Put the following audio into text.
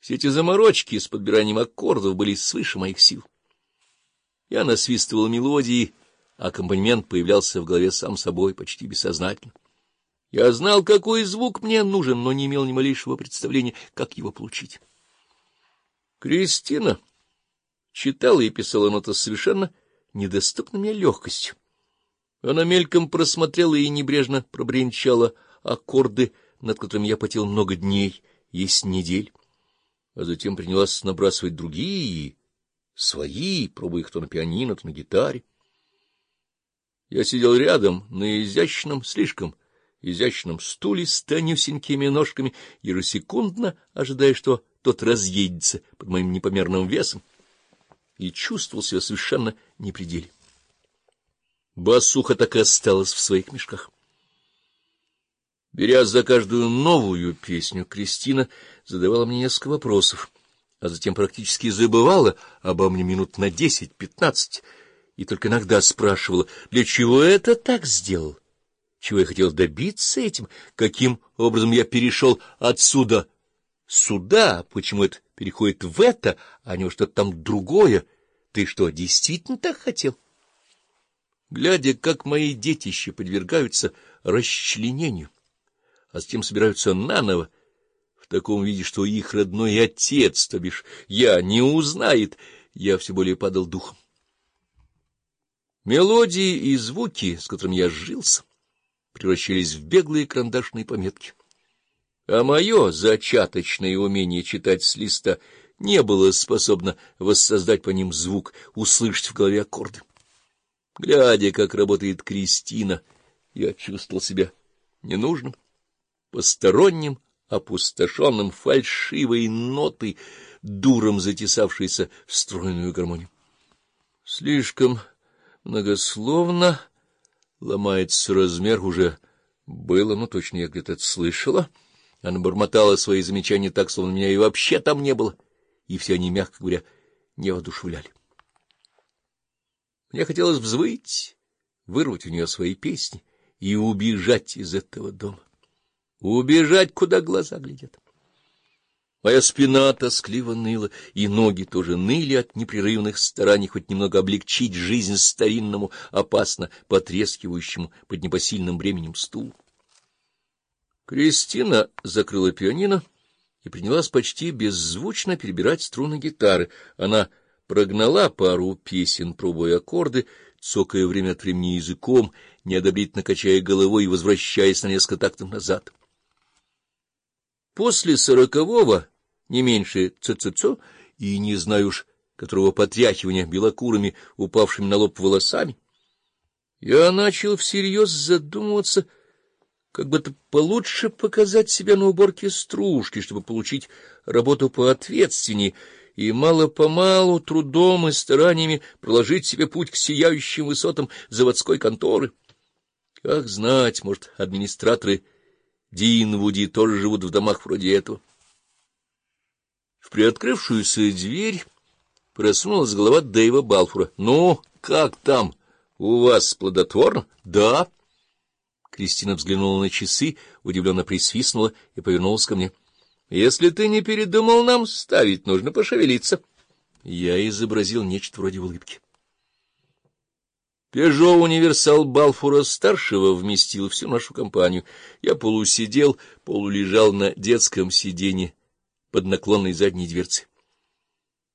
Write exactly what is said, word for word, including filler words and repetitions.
Все эти заморочки с подбиранием аккордов были свыше моих сил. Я насвистывал мелодии, а аккомпанемент появлялся в голове сам собой, почти бессознательно. Я знал, какой звук мне нужен, но не имел ни малейшего представления, как его получить. Кристина читала и писала ноты с совершенно недоступной мне легкостью. Она мельком просмотрела и небрежно пробренчала аккорды, над которыми я потел много дней, есть недель, а затем принялась набрасывать другие, свои, пробуя их то на пианино, то на гитаре. Я сидел рядом на изящном, слишком изящном стуле с тонюсенькими ножками, ежесекундно ожидая, что тот разъедется под моим непомерным весом, и чувствовал себя совершенно не при деле. Басуха так и осталась в своих мешках. Беря за каждую новую песню, Кристина задавала мне несколько вопросов, а затем практически забывала обо мне минут на десять-пятнадцать, и только иногда спрашивала, для чего это так сделал, чего я хотел добиться этим, каким образом я перешел отсюда сюда, почему это переходит в это, а не во что-то там другое. Ты что, действительно так хотел? Глядя, как мои детища подвергаются расчленению, а затем собираются наново, в таком виде, что их родной отец, то бишь я, не узнает, я все более падал духом. Мелодии и звуки, с которыми я сжился, превращались в беглые карандашные пометки. А мое зачаточное умение читать с листа не было способно воссоздать по ним звук, услышать в голове аккорды. Глядя, как работает Кристина, я чувствовал себя ненужным, посторонним, опустошенным, фальшивой нотой, дуром затесавшейся в стройную гармонию. Слишком многословно ломается размер, уже было, ну, точно я где-то это слышала. Она бормотала свои замечания так, словно меня и вообще там не было, и все они, мягко говоря, не воодушевляли. Мне хотелось взвыть, вырвать у нее свои песни и убежать из этого дома. Убежать, куда глаза глядят. Моя спина тоскливо ныла, и ноги тоже ныли от непрерывных стараний хоть немного облегчить жизнь старинному, опасно потрескивающему под непосильным бременем стулу. Кристина закрыла пианино и принялась почти беззвучно перебирать струны гитары. Она прогнала пару песен, пробуя аккорды, цокая время от времени языком, неодобрительно качая головой и возвращаясь на несколько тактов назад. После сорокового, не меньше ц-ц-ц, и не знаю уж, которого потряхивания белокурыми, упавшими на лоб волосами, я начал всерьез задумываться, как бы это получше показать себя на уборке стружки, чтобы получить работу поответственнее, и мало-помалу трудом и стараниями проложить себе путь к сияющим высотам заводской конторы. Как знать, может, администраторы Динвуди тоже живут в домах вроде этого. В приоткрывшуюся дверь просунулась голова Дэйва Балфура. — Ну, как там? У вас плодотворно? — Да. Кристина взглянула на часы, удивленно присвистнула и повернулась ко мне. — Если ты не передумал нам ставить, нужно пошевелиться. Я изобразил нечто вроде улыбки. Пежо Универсал Балфура-старшего вместил всю нашу компанию. Я полусидел, полулежал на детском сиденье под наклонной задней дверцей.